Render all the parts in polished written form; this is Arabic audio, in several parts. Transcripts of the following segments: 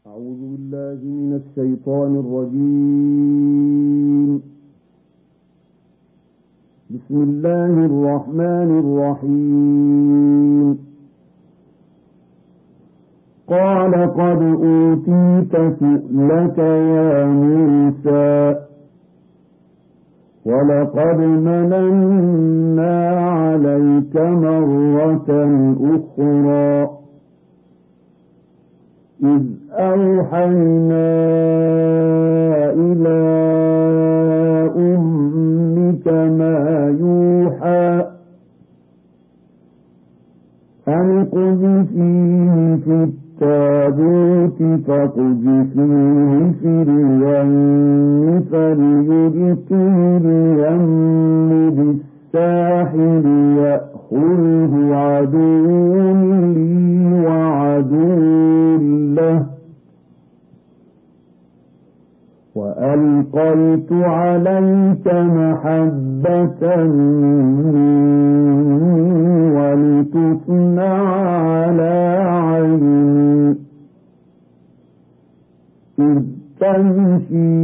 أعوذ بالله من الشيطان الرجيم. بسم الله الرحمن الرحيم. قال قد أوتيت سؤلك يا موسى ولقد مننا عليك مرة أخرى إذ أوحينا إلى أمك ما يوحى أن اقذفيه في التابوت فاقذفيه في اليم فليلقه اليم بالساحل يأخذه عدو لي وعدو له وألقيت عليك محبة مني ولتصنع على عيني إذ تمشي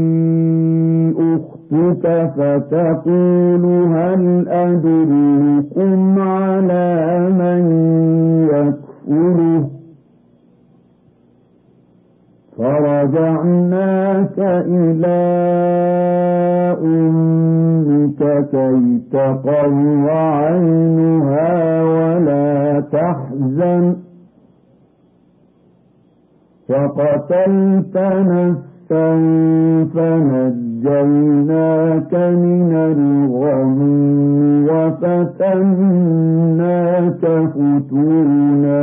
أختك فتقول هل أدلكم على من يكفره فرجعناك إلى أمك كي تقر عينها ولا تحزن وقتلت نفسا فنجيناك من الغم وفتناك فتونا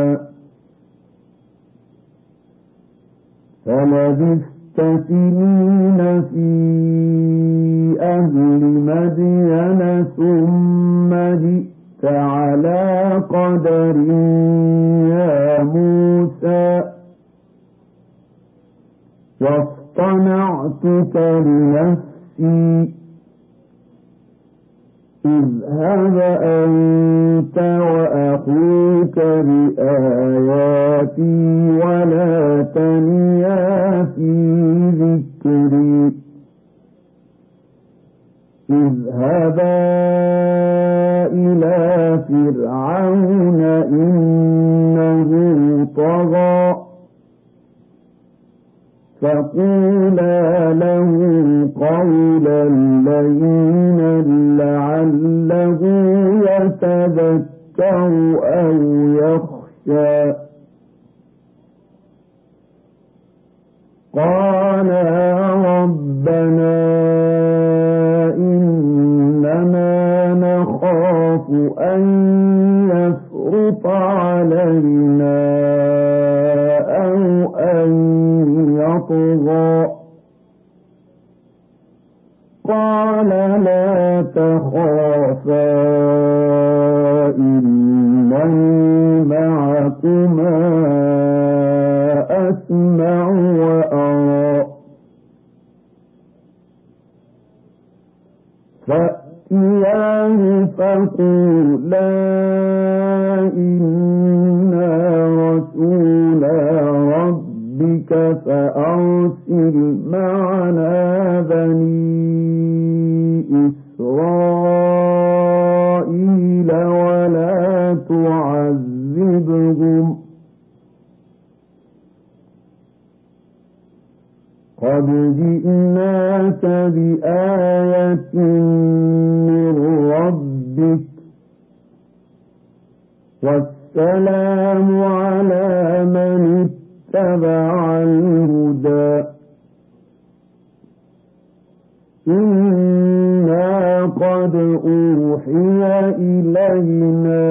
فلبثت سنين في أهل مدين ثم جئت على قدر يا موسى واصطنعتك لنفسي اذهب أنت وأخوك بآياتي ولا تنيا في ذكري اذهبا إلى فرعون إنه طغى فقولا له قولا لينا لعله يتذكر أو يخشى قالا ربنا إننا نخاف أن يفرط علينا أو أن يطغى قال لا تخافا إنني معكما أسمع وأرى فأتياه فقولا إنا رسولا ربك فأرسل معنا بني إسرائيل ولا تعذبهم قد جئناك بآية من ربك والسلام على من اتبع الهدى إنا قد أوحي إلينا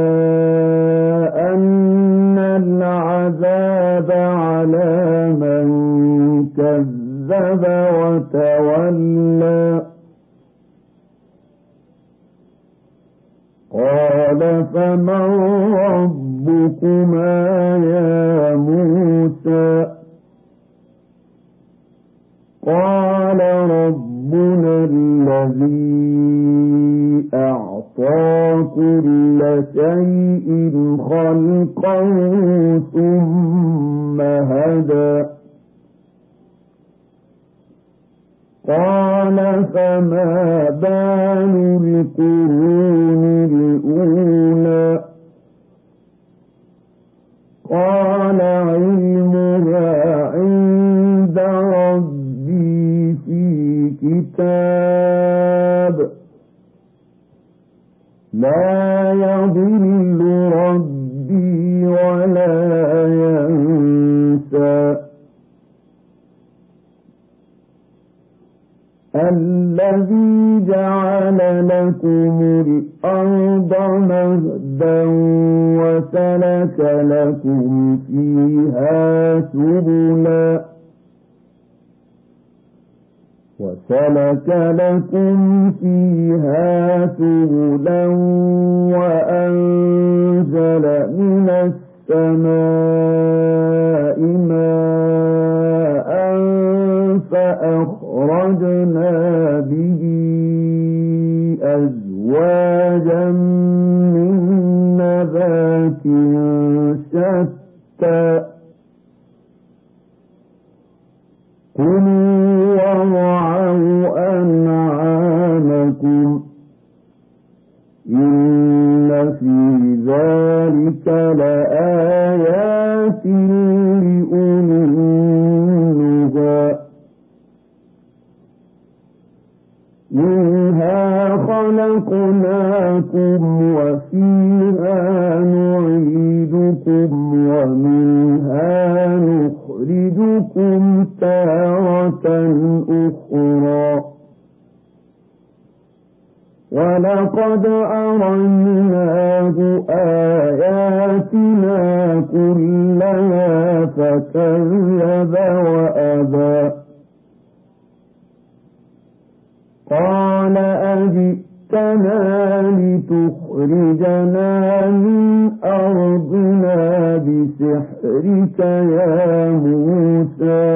أن العذاب على من كذب وتولى قال فمن ربكما يا موسى قال ربنا الذي أعطى كل شيء خلقه ثم هدى قال فما بال القرون الأولى قال علمها عند ربي في كتاب لا يضل ربي ولا ينسى الذي جعل لكم الأرض مهدا وسلك لكم فيها سبلا وأنزل من السماء ماء فأخرجنا به أزواجا من نبات شتى كلوا وارعوا أنعامكم إن في ذلك لآيات لأولي النهى منها خلقناكم وفيها نعيدكم ومنها نخرجكم تارة أخرى ولقد أريناه آياتنا كلها فكذب وأبى قال أجئتنا لتخرجنا من أرضنا بسحرك يا موسى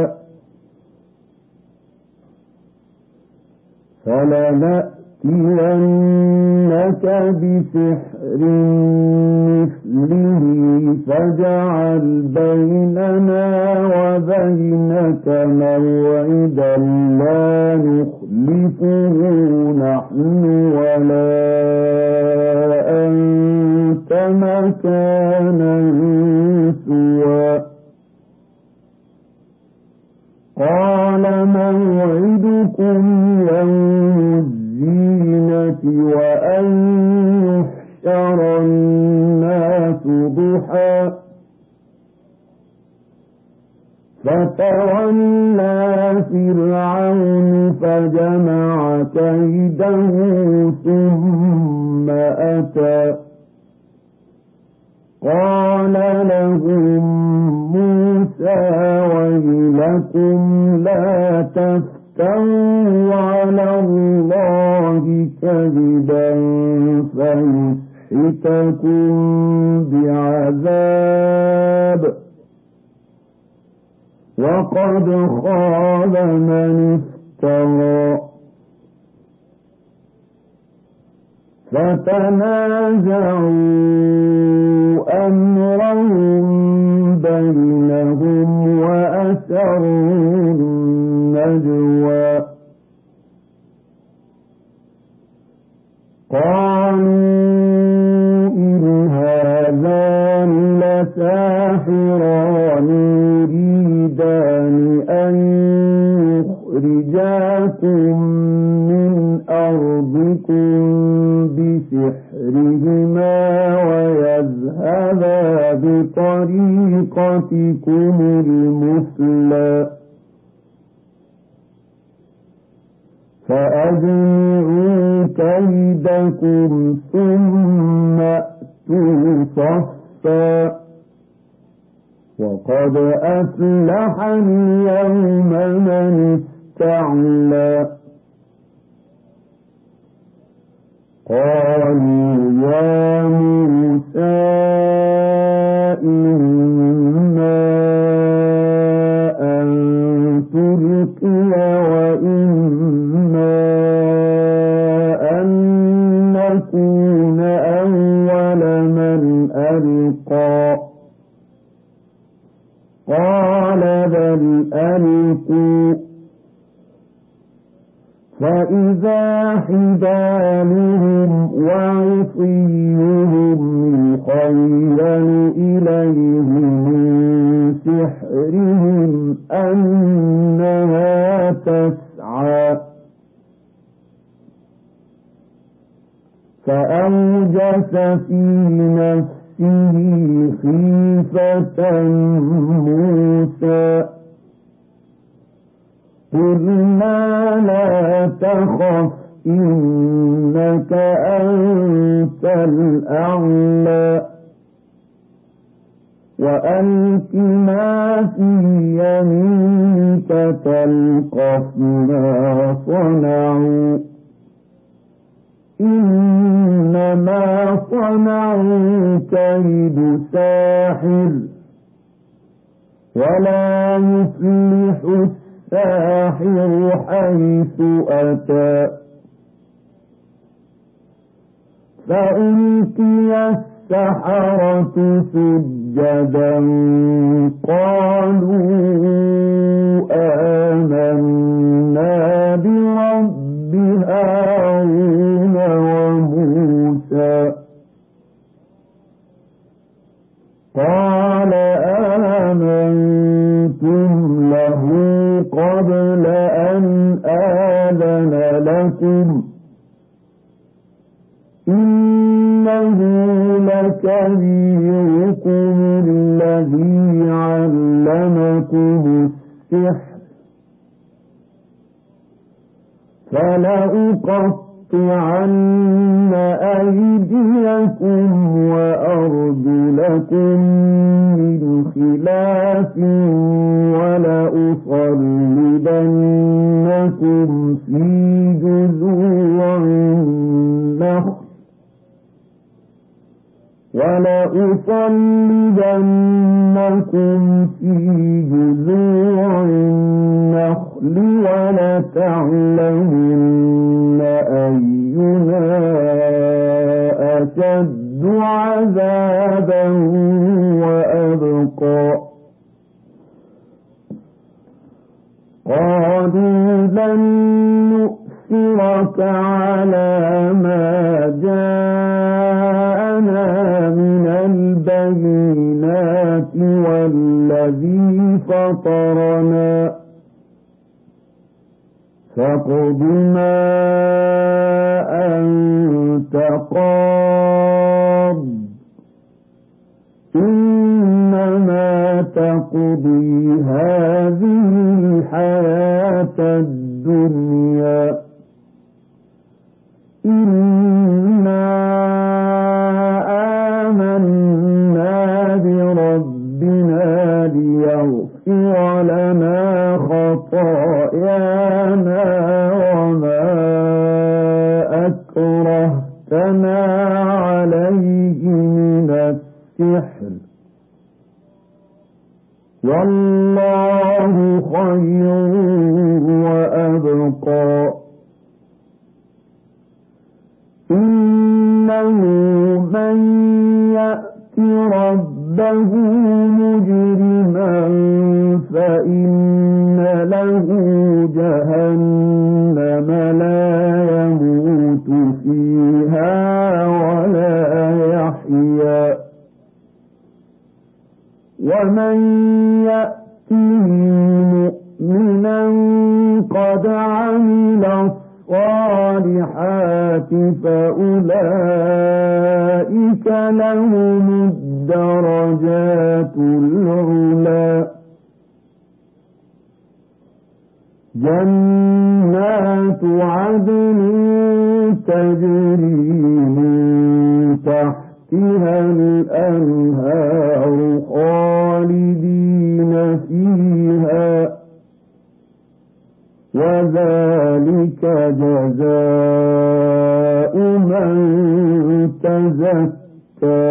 فلنأتينك بسحر مثله فاجعل بيننا وبينك موعدا لا نخلفه نحن ولا أنت مكانا سوى قال موعدكم يوم الزينة وأن يحشر الناس ضحى فتولى فرعون فجمع كيده ثم أتى قال لهم موسى ويلكم لا تفتروا على الله كذبا فيسحتكم بعذاب وقد خاب من افترى فتنازعوا أمرهم بينهم وأسروا النجوى قالوا إن هذان لساحران يريدان أن يخرجاكم من أرضكم بسحرهما ويذهبا بطريقتكم المثلى فأجمعوا كيدكم ثم أتوا صفا وقد أفلح اليوم من استعلى قالوا يا موسى إما أن تلقي وإما أن نكون أول من ألقى قال بل ألقوا فإذا حبالهم وعصيهم يخيل إليه من سحرهم أنها تسعى فأوجس في نفسه خيفة موسى قلنا لا تخف إنك أنت الأعلى وألق ما في يمينك تلقف ما صنعوا إنما صنعوا كيد ساحر ولا يفلح الساحر حيث أتى فألقي السحرة سجدا قالوا آمنا برب هارون وموسى قال آمنتم له قبل أن آذن لكم إنه لكبيركم الذي علمكم السحر فلأقطعن أيديكم وأرجلكم من خلاف ولأصلبنكم في جذوع النخل ولتعلمن أينا أشد عذابا وأبقى قالوا لن نؤثرك على ما جاءنا من البينات والذي فطرنا فاقض ما أنت قاض إنما تقضي هذه الحياة الدنيا إنا آمنا بربنا ليغفر لنا خطايانا وما أكرهتنا عليه من السحر والله خير وأبقى إنه من يأت ربه مجرما فإن له جهنم لا يموت فيها ولا يحيا ومن يأته مؤمنا قد عمل الصالحات فأولئك لهم الدرجات العلى جنات عدن تجري من تحتها الأنهار خالدين فيها وذلك جزاء من تزكى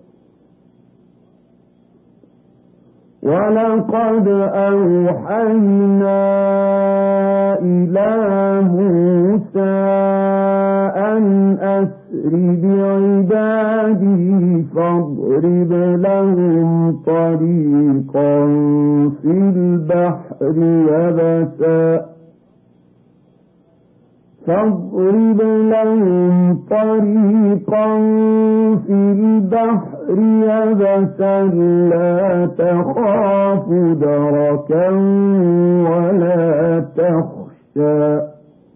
ولقد أوحينا إلى موسى أن أسر بعبادي فاضرب لهم طريقا في البحر يبسا فاضرب لهم طريقا في البحر يبسا لا تخاف دركا ولا تخشى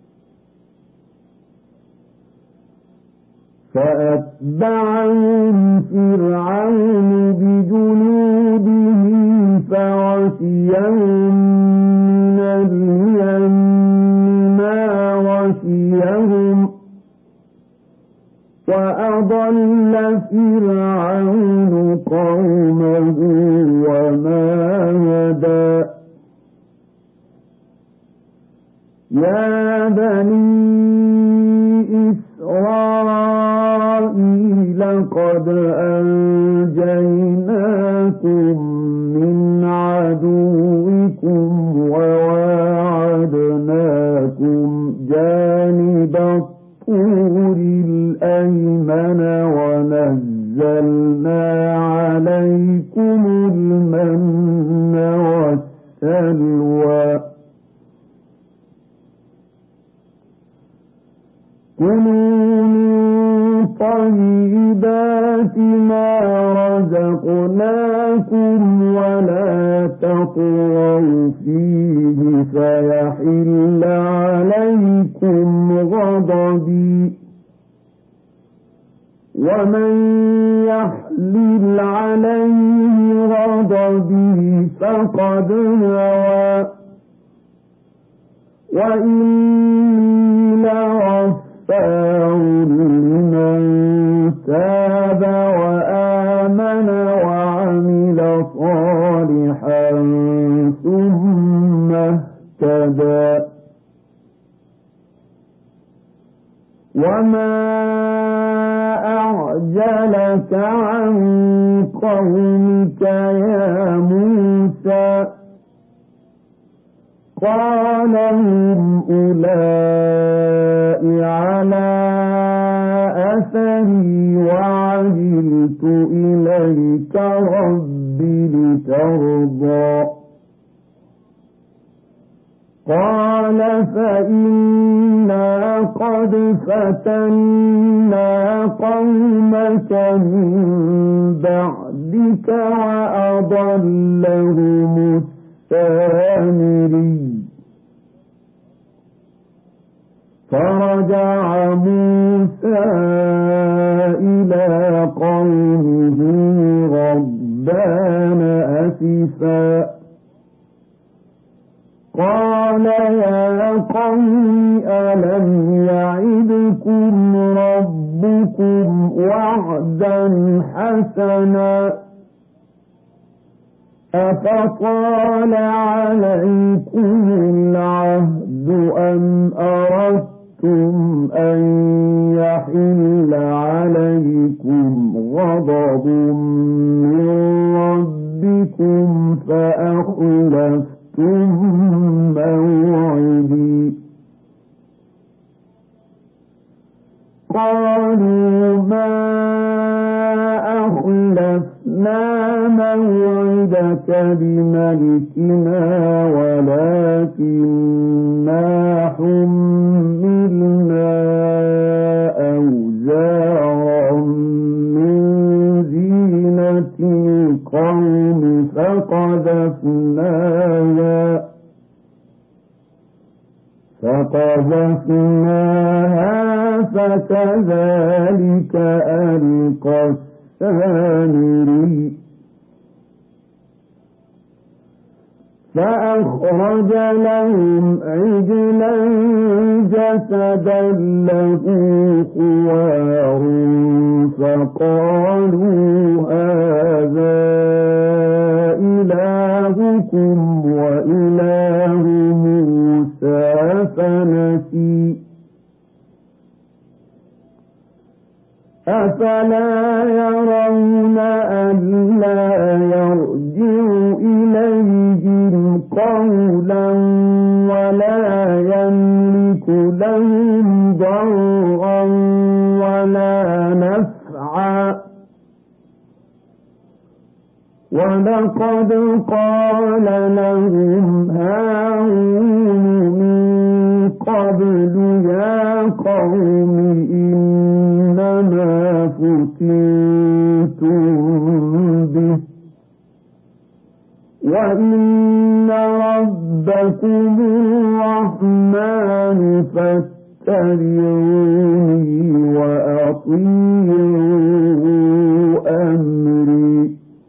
فأتبعهم فرعون بجنوده فغشيهم من اليم ما غشيهم وأضل فرعون قومه وما هدى يا بني إسرائيل قد أنجيناكم من عدوكم وواعدناكم جانب الطور الأيمن ونزلنا عليكم المن والسلوى كلوا من طيبات ما رزقناكم ولا تطغوا فيه فيحل عليكم غضبي ومن يحلل عليه غضبي فقد هوى وإني لغفار لمن تاب وآمن وعمل صالحا ثم اهتدى وما أعجلك عن قومك يا موسى قال هم أولئك على أثري وعجلت إليك رب لترضى قال فإنا قد فتنا قومك من بعدك وأضلهم السامري فرجع موسى إلى قومه غضبان أسفا قال يا قوم ألم يعدكم ربكم وعدا حسنا أفطال عليكم العهد أم أردتم أن يحل عليكم غضب من ربكم فأخلفتم موعدي قالوا ما أخلفنا موعدك بملكنا ولكننا حملنا أوزارا من زينة القوم فقذفناها فكذلك ألقى السامري فأخرج لهم عجلا جسدا له خوار فقالوا هذا إلهكم وإله موسى فنسي أفلا يرون ألا يرجع إليهم قولا ولا يملك لهم ضرا ولا نفعا ولقد قال لهم هارون من قبل يا وإن ربكم الرحمن فاتبعوني وأطيعوا أمري.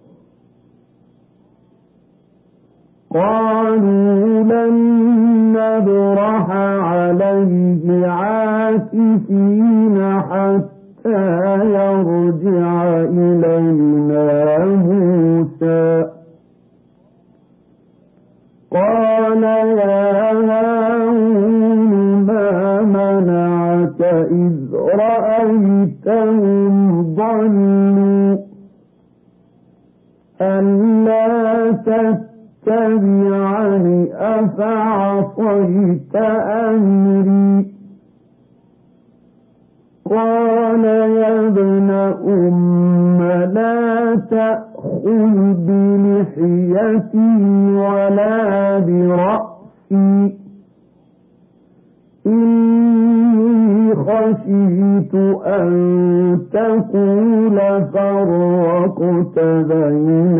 قالوا لن نبرح عليه عاكفين حتى يرجع إلينا موسى. قال يا هارون ما منعك إذ رأيتهم ضلوا ألا تتبعني أفعصيت أمري. قال يا ابن أم لا تأخذ بلحيتي ولا برأسي إني خشيت أن تقول فرقت بين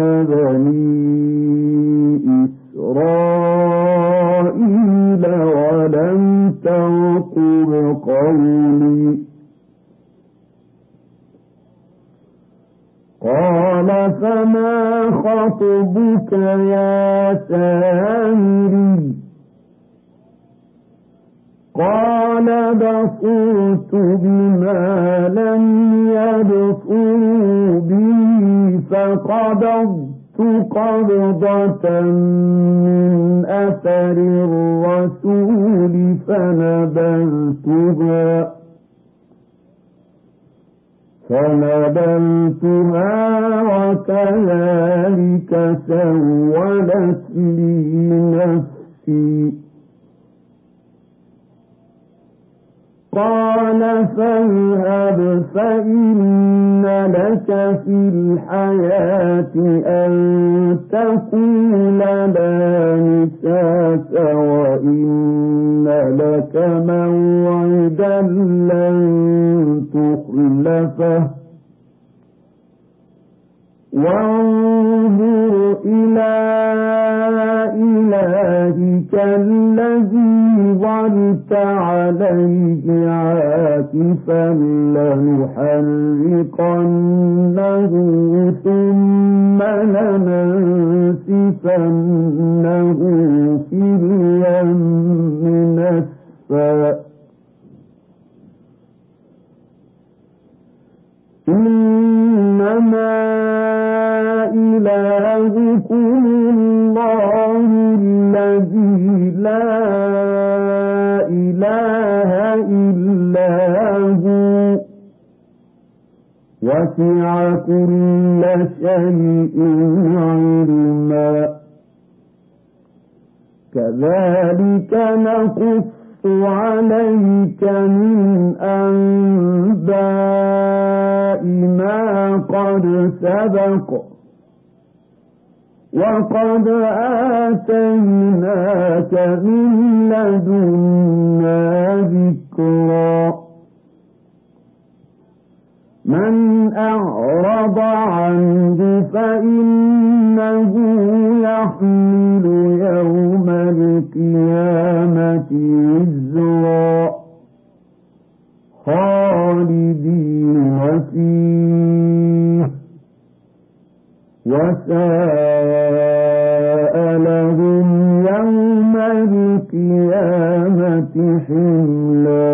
بني إسرائيل ولم ترقب قولي. قال فما خطبك يا سامري. قال بصرت بما لم يبصروا به فقبضت قبضة من أثر الرسول فنبذتها وكذلك سولت لي نفسي. قال فاذهب فإن لك في الحياة أن تقول لا مساس وإن لك موعدا لن تخلفه وانظر إلى إلهك الذي ظلت عليه عاكفا لنحرقنه ثم لننسفنه في اليم نسفا. إنما إلهكم الله الذي لا إله إلا هو وسع كل شيء علما. كذلك نقص عليك من أنباء ما قد سبق وقد آتيناك من لدنا ذكرا. من أعرض عنه فإنه يحمل يوم القيامة وزرا خالدين فيه وساء لهم يوم القيامة حملا.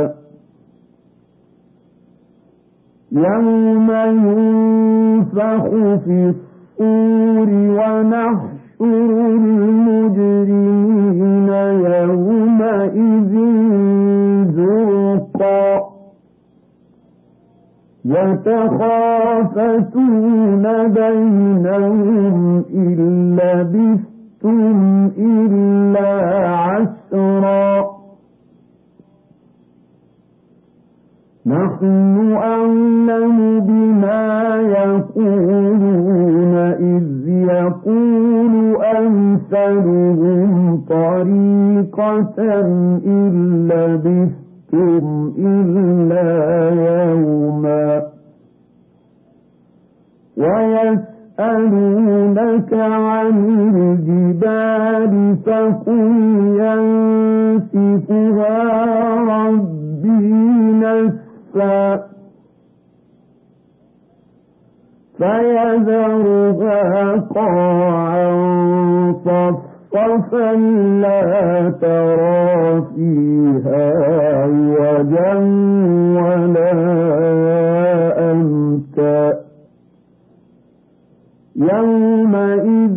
يوم ينفخ في الصور ونحشر المجرمين يومئذ زرقا يتخافتون بينهم إن لبثتم إلا عشرا. نحن أعلم بما يقولون إذ يقول أمثلهم طريقة إن لبثتم إلا يوما يسألونك عن الجبال فقل ينسفها ربي نسفا فيذرها قاعا صفصفا لا ترى فيها عوجا ولا أمتا يومئذ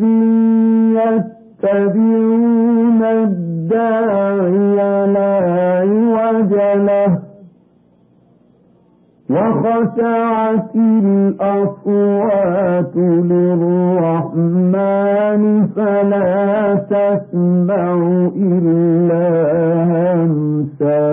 يتبعون الداعي لا عوج له وخشعت الأصوات للرحمن فلا تسمع إلا همسا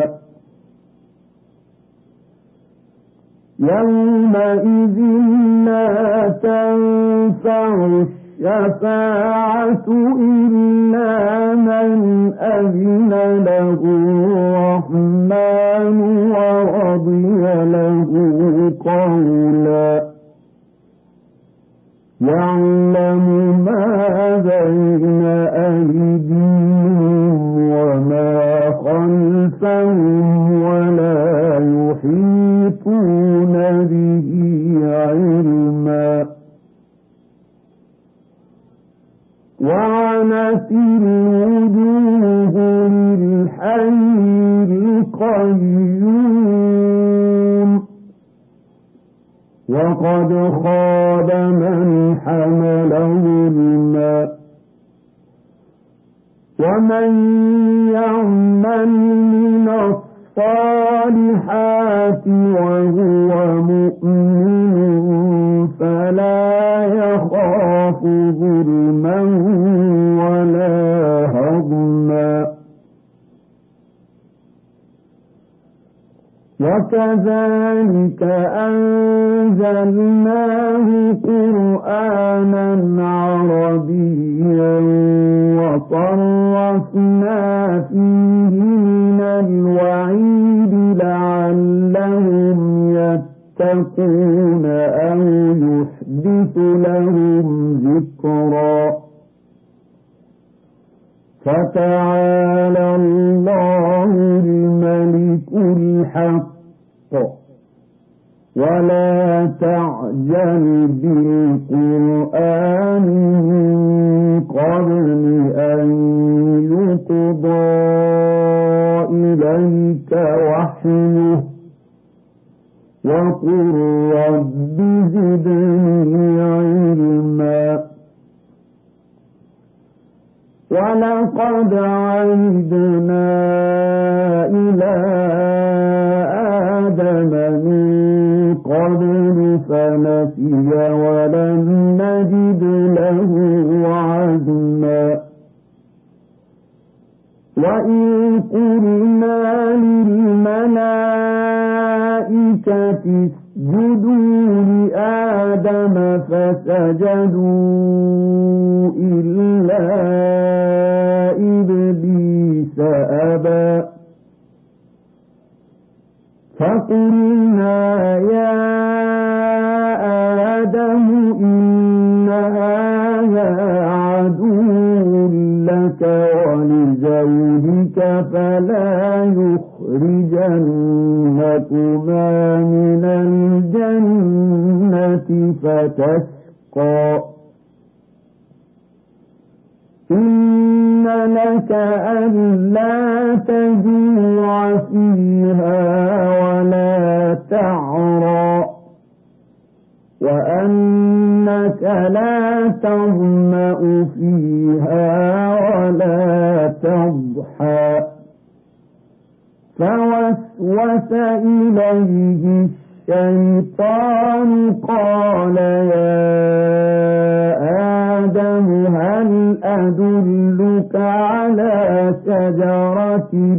يومئذ لا تنفع الشفاعة إلا من أذن له الرحمن ورضي له قولا يعلم ما بين أيديهم وما خلفهم ولا يحيطون به علما وعنت الوجوه للحي القيوم وقد خاب من حمل ظلما ومن يعمل من الصالحات وهو مؤمن فلا يخاف ظلما ولا هضما وكذلك أنزلناه قرآنا عربيا وصرفنا فيه من الوعيد لعلهم يتقون أو يحدث لهم ذكرا فتعالى الله الملك الحق ولا تعجل بالقرآن من قبل أن يقضى إليك وحيه وقل رب زدني علما ولقد عهدنا إلى آدم من قبل فنسي ولم نجد له عزما وإن قلنا للملائكة اسجدوا لآدم فسجدوا إلا إبليس أبى فقلنا يا آدم إن هذا عدو لك ولزوجك فلا يخرجنكما من الجنة فتشقى إن لك ألا تجوع فيها ولا تعرى وأنك لا تظمأ فيها ولا تضحى فوسوس إليه الشيطان قال يا آدم هل أدلك على شجرة